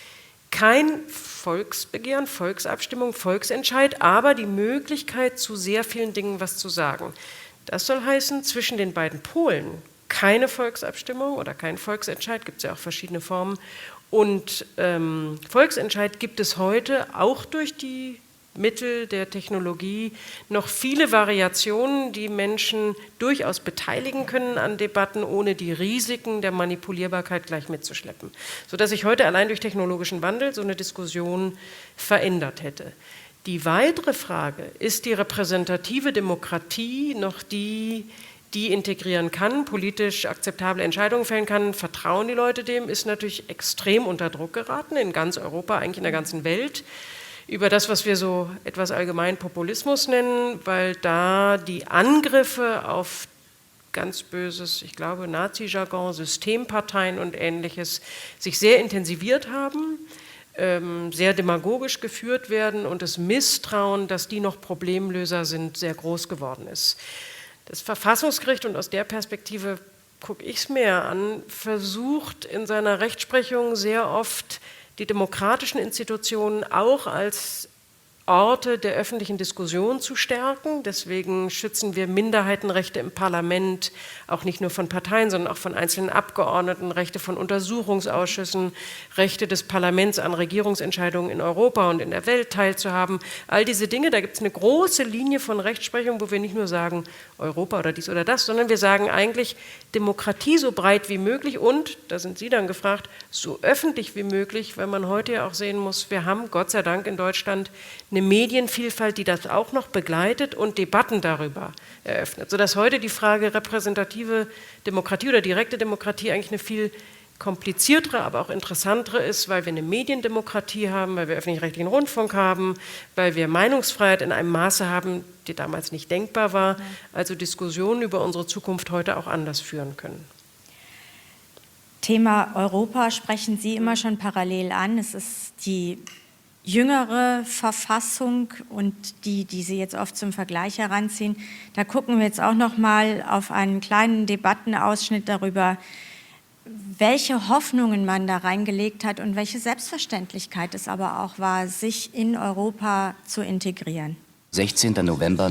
Kein Volksbegehren, Volksabstimmung, Volksentscheid, aber die Möglichkeit, zu sehr vielen Dingen was zu sagen. Das soll heißen, zwischen den beiden Polen keine Volksabstimmung oder kein Volksentscheid, gibt es ja auch verschiedene Formen. Und Volksentscheid gibt es heute auch durch die Mittel der Technologie noch viele Variationen, die Menschen durchaus beteiligen können an Debatten, ohne die Risiken der Manipulierbarkeit gleich mitzuschleppen. Sodass sich heute allein durch technologischen Wandel so eine Diskussion verändert hätte. Die weitere Frage, ist die repräsentative Demokratie noch die integrieren kann, politisch akzeptable Entscheidungen fällen kann, vertrauen die Leute dem, ist natürlich extrem unter Druck geraten, in ganz Europa, eigentlich in der ganzen Welt, über das, was wir so etwas allgemein Populismus nennen, weil da die Angriffe auf ganz böses, ich glaube, Nazi-Jargon, Systemparteien und Ähnliches sich sehr intensiviert haben, sehr demagogisch geführt werden und das Misstrauen, dass die noch Problemlöser sind, sehr groß geworden ist. Das Verfassungsgericht, und aus der Perspektive gucke ich es mir an, versucht in seiner Rechtsprechung sehr oft die demokratischen Institutionen auch als Orte der öffentlichen Diskussion zu stärken. Deswegen schützen wir Minderheitenrechte im Parlament, auch nicht nur von Parteien, sondern auch von einzelnen Abgeordneten, Rechte von Untersuchungsausschüssen, Rechte des Parlaments an Regierungsentscheidungen in Europa und in der Welt teilzuhaben. All diese Dinge, da gibt es eine große Linie von Rechtsprechung, wo wir nicht nur sagen Europa oder dies oder das, sondern wir sagen eigentlich Demokratie so breit wie möglich und, da sind Sie dann gefragt, so öffentlich wie möglich, weil man heute ja auch sehen muss, wir haben Gott sei Dank in Deutschland eine Medienvielfalt, die das auch noch begleitet und Debatten darüber eröffnet, sodass heute die Frage repräsentative Demokratie oder direkte Demokratie eigentlich eine viel kompliziertere, aber auch interessantere ist, weil wir eine Mediendemokratie haben, weil wir öffentlich-rechtlichen Rundfunk haben, weil wir Meinungsfreiheit in einem Maße haben, die damals nicht denkbar war, also Diskussionen über unsere Zukunft heute auch anders führen können. Thema Europa sprechen Sie immer schon parallel an. Es ist die jüngere Verfassung und die Sie jetzt oft zum Vergleich heranziehen. Da gucken wir jetzt auch noch mal auf einen kleinen Debattenausschnitt darüber, welche Hoffnungen man da reingelegt hat und welche Selbstverständlichkeit es aber auch war, sich in Europa zu integrieren. 16. November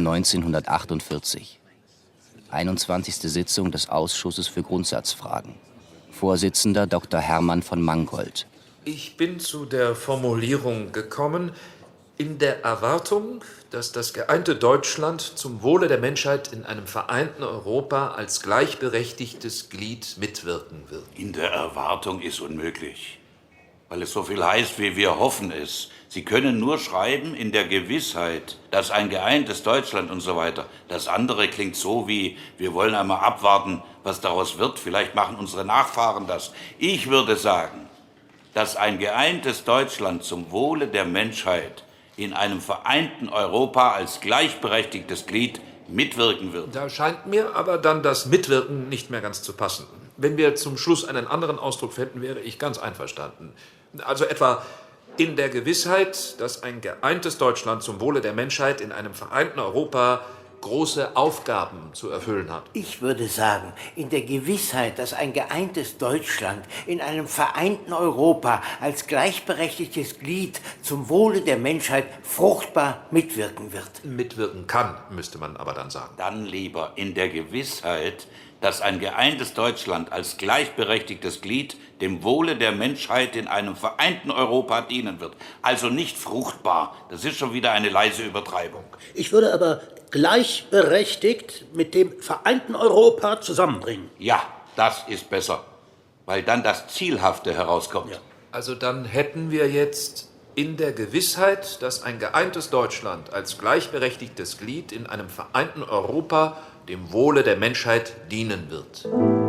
1948. 21. Sitzung des Ausschusses für Grundsatzfragen. Vorsitzender Dr. Hermann von Mangold. Ich bin zu der Formulierung gekommen, in der Erwartung, dass das geeinte Deutschland zum Wohle der Menschheit in einem vereinten Europa als gleichberechtigtes Glied mitwirken wird. In der Erwartung ist unmöglich, weil es so viel heißt, wie wir hoffen es. Sie können nur schreiben in der Gewissheit, dass ein geeintes Deutschland und so weiter. Das andere klingt so wie, wir wollen einmal abwarten, was daraus wird. Vielleicht machen unsere Nachfahren das. Ich würde sagen, dass ein geeintes Deutschland zum Wohle der Menschheit in einem vereinten Europa als gleichberechtigtes Glied mitwirken wird. Da scheint mir aber dann das Mitwirken nicht mehr ganz zu passen. Wenn wir zum Schluss einen anderen Ausdruck fänden, wäre ich ganz einverstanden. Also etwa in der Gewissheit, dass ein geeintes Deutschland zum Wohle der Menschheit in einem vereinten Europa große Aufgaben zu erfüllen hat. Ich würde sagen, in der Gewissheit, dass ein geeintes Deutschland in einem vereinten Europa als gleichberechtigtes Glied zum Wohle der Menschheit fruchtbar mitwirken wird. Mitwirken kann, müsste man aber dann sagen. Dann lieber in der Gewissheit, dass ein geeintes Deutschland als gleichberechtigtes Glied dem Wohle der Menschheit in einem vereinten Europa dienen wird. Also nicht fruchtbar. Das ist schon wieder eine leise Übertreibung. Ich würde aber gleichberechtigt mit dem vereinten Europa zusammenbringen. Ja, das ist besser, weil dann das Zielhafte herauskommt. Ja. Also dann hätten wir jetzt in der Gewissheit, dass ein geeintes Deutschland als gleichberechtigtes Glied in einem vereinten Europa dem Wohle der Menschheit dienen wird.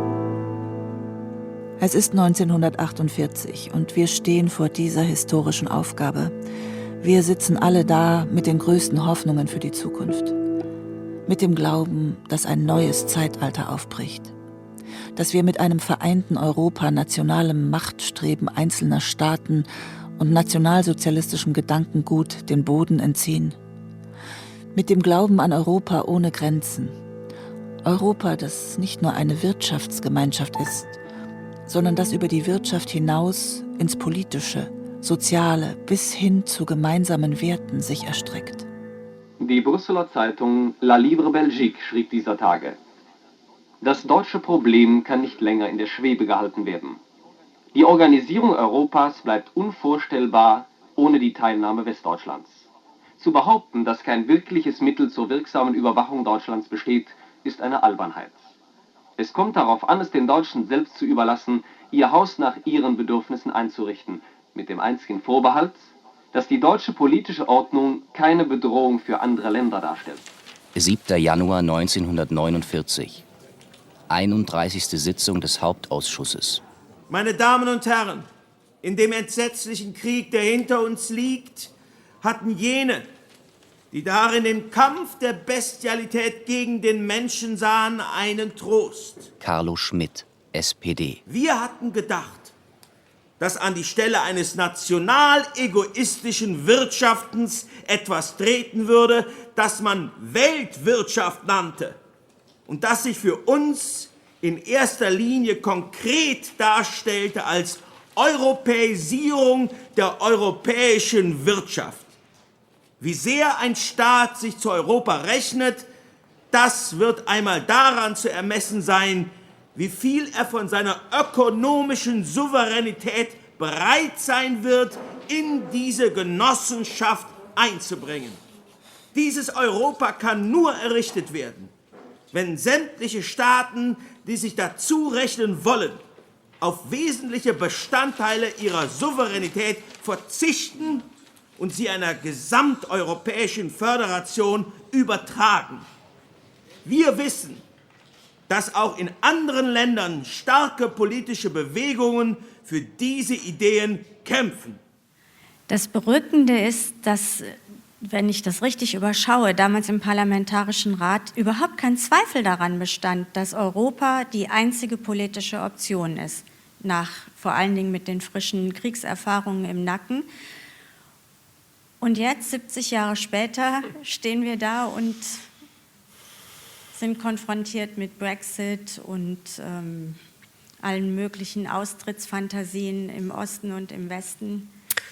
Es ist 1948 und wir stehen vor dieser historischen Aufgabe. Wir sitzen alle da mit den größten Hoffnungen für die Zukunft. Mit dem Glauben, dass ein neues Zeitalter aufbricht. Dass wir mit einem vereinten Europa nationalem Machtstreben einzelner Staaten und nationalsozialistischem Gedankengut den Boden entziehen. Mit dem Glauben an Europa ohne Grenzen. Europa, das nicht nur eine Wirtschaftsgemeinschaft ist, sondern das über die Wirtschaft hinaus ins Politische, Soziale bis hin zu gemeinsamen Werten sich erstreckt. Die Brüsseler Zeitung La Libre Belgique schrieb dieser Tage: Das deutsche Problem kann nicht länger in der Schwebe gehalten werden. Die Organisierung Europas bleibt unvorstellbar ohne die Teilnahme Westdeutschlands. Zu behaupten, dass kein wirkliches Mittel zur wirksamen Überwachung Deutschlands besteht, ist eine Albernheit. Es kommt darauf an, es den Deutschen selbst zu überlassen, ihr Haus nach ihren Bedürfnissen einzurichten, mit dem einzigen Vorbehalt, dass die deutsche politische Ordnung keine Bedrohung für andere Länder darstellt. 7. Januar 1949. 31. Sitzung des Hauptausschusses. Meine Damen und Herren, in dem entsetzlichen Krieg, der hinter uns liegt, hatten jene, die darin den Kampf der Bestialität gegen den Menschen sahen, einen Trost. Carlo Schmitt, SPD. Wir hatten gedacht, dass an die Stelle eines national egoistischen Wirtschaftens etwas treten würde, das man Weltwirtschaft nannte und das sich für uns in erster Linie konkret darstellte als Europäisierung der europäischen Wirtschaft. Wie sehr ein Staat sich zu Europa rechnet, das wird einmal daran zu ermessen sein, wie viel er von seiner ökonomischen Souveränität bereit sein wird, in diese Genossenschaft einzubringen. Dieses Europa kann nur errichtet werden, wenn sämtliche Staaten, die sich dazu rechnen wollen, auf wesentliche Bestandteile ihrer Souveränität verzichten und sie einer gesamteuropäischen Föderation übertragen. Wir wissen, dass auch in anderen Ländern starke politische Bewegungen für diese Ideen kämpfen. Das Berückende ist, dass, wenn ich das richtig überschaue, damals im Parlamentarischen Rat überhaupt kein Zweifel daran bestand, dass Europa die einzige politische Option ist, vor allen Dingen mit den frischen Kriegserfahrungen im Nacken. Und jetzt, 70 Jahre später, stehen wir da und sind konfrontiert mit Brexit und allen möglichen Austrittsfantasien im Osten und im Westen.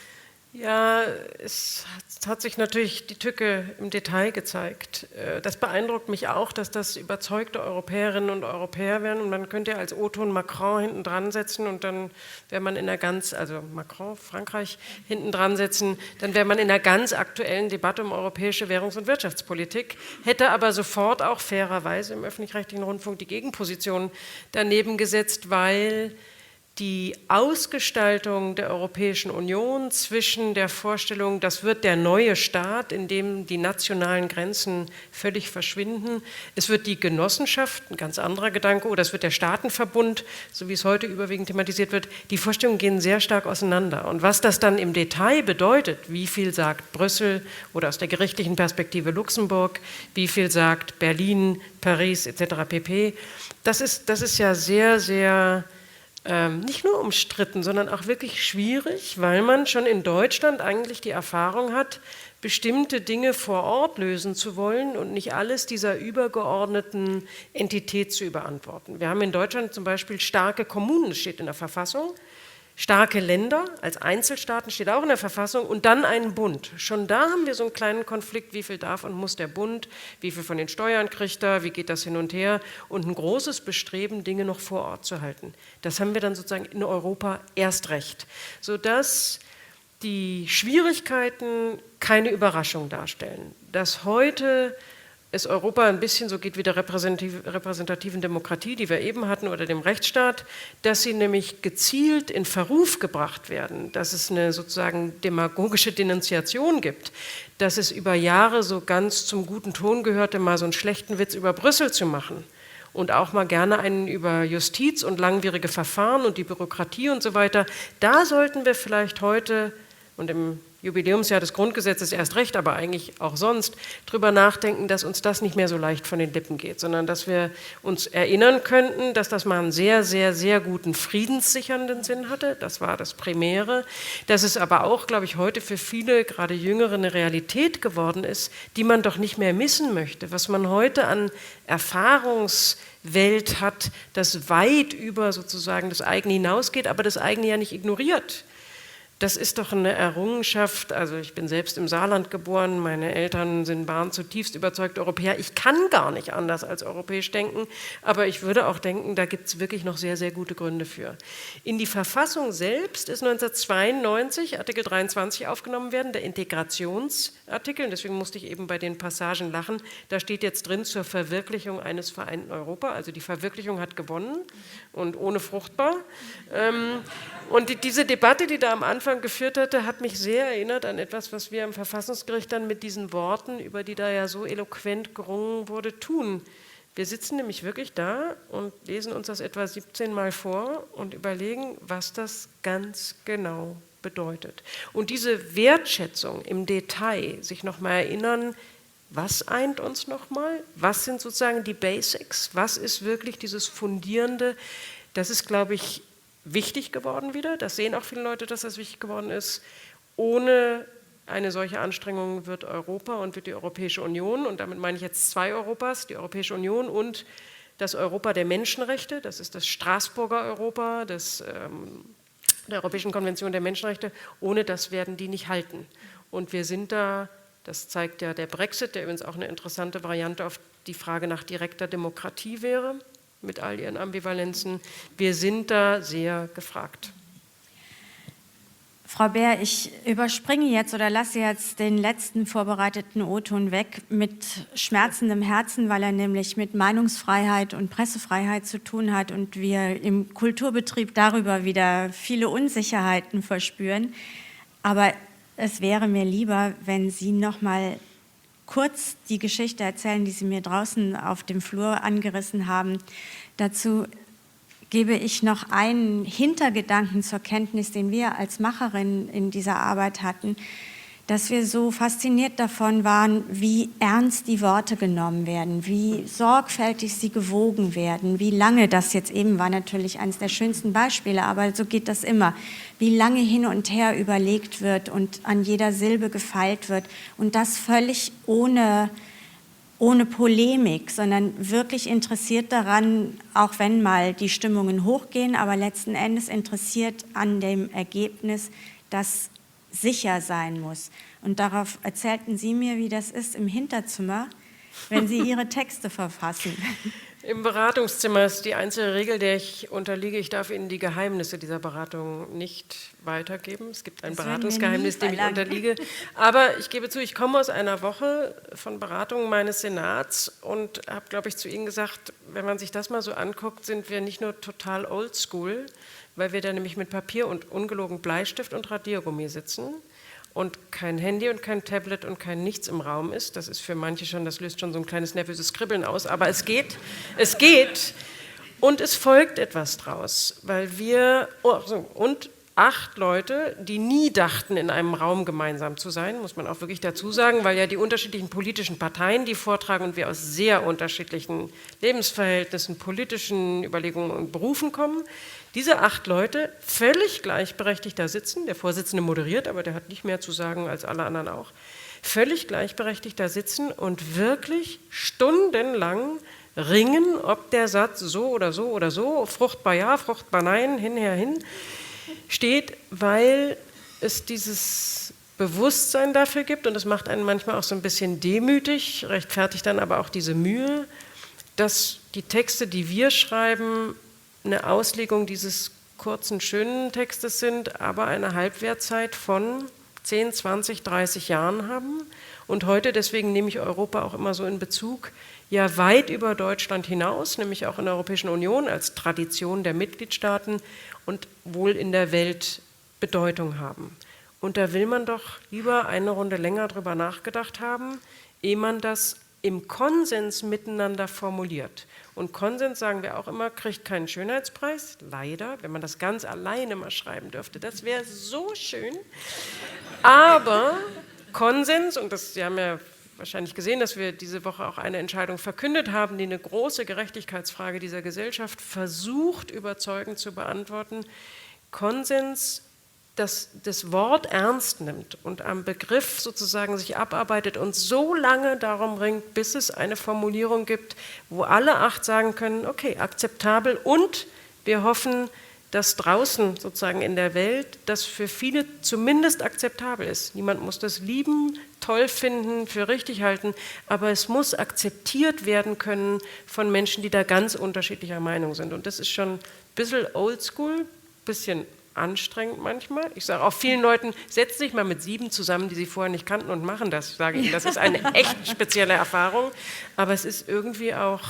Ja, es hat sich natürlich die Tücke im Detail gezeigt. Das beeindruckt mich auch, dass das überzeugte Europäerinnen und Europäer werden. Und man könnte ja als O-Ton Macron hinten dran setzen und dann wäre man in einer also Macron, Frankreich hinten dran setzen, dann wäre man in einer ganz aktuellen Debatte um europäische Währungs- und Wirtschaftspolitik, hätte aber sofort auch fairerweise im öffentlich-rechtlichen Rundfunk die Gegenposition daneben gesetzt, weil die Ausgestaltung der Europäischen Union zwischen der Vorstellung, das wird der neue Staat, in dem die nationalen Grenzen völlig verschwinden, es wird die Genossenschaft, ein ganz anderer Gedanke, oder es wird der Staatenverbund, so wie es heute überwiegend thematisiert wird, die Vorstellungen gehen sehr stark auseinander. Und was das dann im Detail bedeutet, wie viel sagt Brüssel oder aus der gerichtlichen Perspektive Luxemburg, wie viel sagt Berlin, Paris etc. pp., das ist ja sehr, sehr nicht nur umstritten, sondern auch wirklich schwierig, weil man schon in Deutschland eigentlich die Erfahrung hat, bestimmte Dinge vor Ort lösen zu wollen und nicht alles dieser übergeordneten Entität zu überantworten. Wir haben in Deutschland zum Beispiel starke Kommunen, das steht in der Verfassung, starke Länder als Einzelstaaten steht auch in der Verfassung und dann einen Bund. Schon da haben wir so einen kleinen Konflikt, wie viel darf und muss der Bund, wie viel von den Steuern kriegt er, wie geht das hin und her und ein großes Bestreben, Dinge noch vor Ort zu halten. Das haben wir dann sozusagen in Europa erst recht, sodass die Schwierigkeiten keine Überraschung darstellen. Dass heute es Europa ein bisschen so geht wie der repräsentativen Demokratie, die wir eben hatten, oder dem Rechtsstaat, dass sie nämlich gezielt in Verruf gebracht werden, dass es eine sozusagen demagogische Denunziation gibt, dass es über Jahre so ganz zum guten Ton gehörte, mal so einen schlechten Witz über Brüssel zu machen und auch mal gerne einen über Justiz und langwierige Verfahren und die Bürokratie und so weiter. Da sollten wir vielleicht heute und im Jubiläumsjahr des Grundgesetzes erst recht, aber eigentlich auch sonst, drüber nachdenken, dass uns das nicht mehr so leicht von den Lippen geht, sondern dass wir uns erinnern könnten, dass das mal einen sehr, sehr, sehr guten friedenssichernden Sinn hatte. Das war das Primäre. Dass es aber auch, glaube ich, heute für viele, gerade Jüngere, eine Realität geworden ist, die man doch nicht mehr missen möchte. Was man heute an Erfahrungswelt hat, das weit über sozusagen das eigene hinausgeht, aber das eigene ja nicht ignoriert. Das ist doch eine Errungenschaft, also ich bin selbst im Saarland geboren, meine Eltern waren zutiefst überzeugte Europäer. Ich kann gar nicht anders als europäisch denken, aber ich würde auch denken, da gibt es wirklich noch sehr, sehr gute Gründe für. In die Verfassung selbst ist 1992 Artikel 23 aufgenommen werden, der Integrationsartikel, und deswegen musste ich eben bei den Passagen lachen, da steht jetzt drin zur Verwirklichung eines vereinten Europa, also die Verwirklichung hat gewonnen und ohne fruchtbar. Und diese Debatte, die da am Anfang geführt hatte, hat mich sehr erinnert an etwas, was wir im Verfassungsgericht dann mit diesen Worten, über die da ja so eloquent gerungen wurde, tun. Wir sitzen nämlich wirklich da und lesen uns das etwa 17 Mal vor und überlegen, was das ganz genau bedeutet. Und diese Wertschätzung im Detail, sich nochmal erinnern, was eint uns nochmal, was sind sozusagen die Basics, was ist wirklich dieses Fundierende, das ist, glaube ich, wichtig geworden wieder. Das sehen auch viele Leute, dass das wichtig geworden ist. Ohne eine solche Anstrengung wird Europa und wird die Europäische Union, und damit meine ich jetzt zwei Europas, die Europäische Union und das Europa der Menschenrechte, das ist das Straßburger Europa, der Europäischen Konvention der Menschenrechte, ohne das werden die nicht halten. Und wir sind da, das zeigt ja der Brexit, der übrigens auch eine interessante Variante auf die Frage nach direkter Demokratie wäre, mit all ihren Ambivalenzen. Wir sind da sehr gefragt. Frau Beer, ich überspringe jetzt oder lasse jetzt den letzten vorbereiteten O-Ton weg mit schmerzendem Herzen, weil er nämlich mit Meinungsfreiheit und Pressefreiheit zu tun hat und wir im Kulturbetrieb darüber wieder viele Unsicherheiten verspüren. Aber es wäre mir lieber, wenn Sie noch mal kurz die Geschichte erzählen, die Sie mir draußen auf dem Flur angerissen haben. Dazu gebe ich noch einen Hintergedanken zur Kenntnis, den wir als Macherinnen in dieser Arbeit hatten, dass wir so fasziniert davon waren, wie ernst die Worte genommen werden, wie sorgfältig sie gewogen werden, wie lange, das jetzt eben war natürlich eines der schönsten Beispiele, aber so geht das immer, wie lange hin und her überlegt wird und an jeder Silbe gefeilt wird und das völlig ohne Polemik, sondern wirklich interessiert daran, auch wenn mal die Stimmungen hochgehen, aber letzten Endes interessiert an dem Ergebnis, das sicher sein muss. Und darauf erzählten Sie mir, wie das ist im Hinterzimmer, wenn Sie Ihre Texte verfassen. Im Beratungszimmer ist die einzige Regel, der ich unterliege. Ich darf Ihnen die Geheimnisse dieser Beratung nicht weitergeben. Es gibt ein Beratungsgeheimnis, dem ich unterliege. Aber ich gebe zu, ich komme aus einer Woche von Beratungen meines Senats und habe, glaube ich, zu Ihnen gesagt, wenn man sich das mal so anguckt, sind wir nicht nur total oldschool, weil wir da nämlich mit Papier und ungelogen Bleistift und Radiergummi sitzen und kein Handy und kein Tablet und kein Nichts im Raum ist. Das ist für manche schon, das löst schon so ein kleines nervöses Kribbeln aus, aber es geht und es folgt etwas draus, weil wir, und 8 Leute, die nie dachten, in einem Raum gemeinsam zu sein, muss man auch wirklich dazu sagen, weil ja die unterschiedlichen politischen Parteien, die vortragen und wir aus sehr unterschiedlichen Lebensverhältnissen, politischen Überlegungen und Berufen kommen, diese 8 Leute völlig gleichberechtigt da sitzen, der Vorsitzende moderiert, aber der hat nicht mehr zu sagen als alle anderen auch, völlig gleichberechtigt da sitzen und wirklich stundenlang ringen, ob der Satz so oder so oder so, fruchtbar ja, fruchtbar nein, hinher hin, steht, weil es dieses Bewusstsein dafür gibt und es macht einen manchmal auch so ein bisschen demütig, rechtfertigt dann aber auch diese Mühe, dass die Texte, die wir schreiben, eine Auslegung dieses kurzen, schönen Textes sind, aber eine Halbwertzeit von 10, 20, 30 Jahren haben und heute, deswegen nehme ich Europa auch immer so in Bezug, ja weit über Deutschland hinaus, nämlich auch in der Europäischen Union als Tradition der Mitgliedstaaten und wohl in der Welt Bedeutung haben. Und da will man doch lieber eine Runde länger drüber nachgedacht haben, ehe man das im Konsens miteinander formuliert. Und Konsens, sagen wir auch immer, kriegt keinen Schönheitspreis, leider, wenn man das ganz alleine mal schreiben dürfte. Das wäre so schön. Aber Konsens, und das, Sie haben ja wahrscheinlich gesehen, dass wir diese Woche auch eine Entscheidung verkündet haben, die eine große Gerechtigkeitsfrage dieser Gesellschaft versucht, überzeugend zu beantworten. Konsens, das das Wort ernst nimmt und am Begriff sozusagen sich abarbeitet und so lange darum ringt, bis es eine Formulierung gibt, wo alle 8 sagen können, okay, akzeptabel und wir hoffen, dass draußen sozusagen in der Welt das für viele zumindest akzeptabel ist. Niemand muss das lieben, toll finden, für richtig halten, aber es muss akzeptiert werden können von Menschen, die da ganz unterschiedlicher Meinung sind. Und das ist schon ein bisschen oldschool, ein bisschen anstrengend manchmal. Ich sage auch vielen Leuten, setzen sich mal mit 7 zusammen, die sie vorher nicht kannten und machen das. Ich sage Ihnen, das ist eine echt spezielle Erfahrung, aber es ist irgendwie auch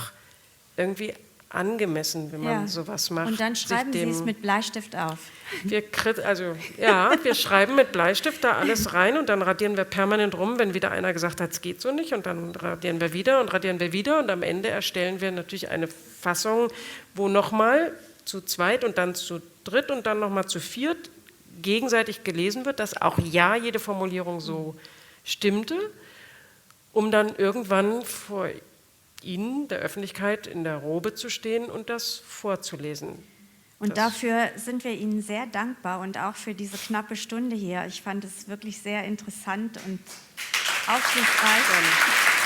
angemessen, wenn man sowas macht. Und dann schreiben Sie es mit Bleistift auf. Wir schreiben mit Bleistift da alles rein und dann radieren wir permanent rum, wenn wieder einer gesagt hat, es geht so nicht und dann radieren wir wieder und am Ende erstellen wir natürlich eine Fassung, wo nochmal zu zweit und dann zu dritt und dann nochmal zu viert gegenseitig gelesen wird, dass auch ja jede Formulierung so stimmte, um dann irgendwann vor Ihnen, der Öffentlichkeit, in der Robe zu stehen und das vorzulesen. Und dafür sind wir Ihnen sehr dankbar und auch für diese knappe Stunde hier. Ich fand es wirklich sehr interessant und aufschlussreich.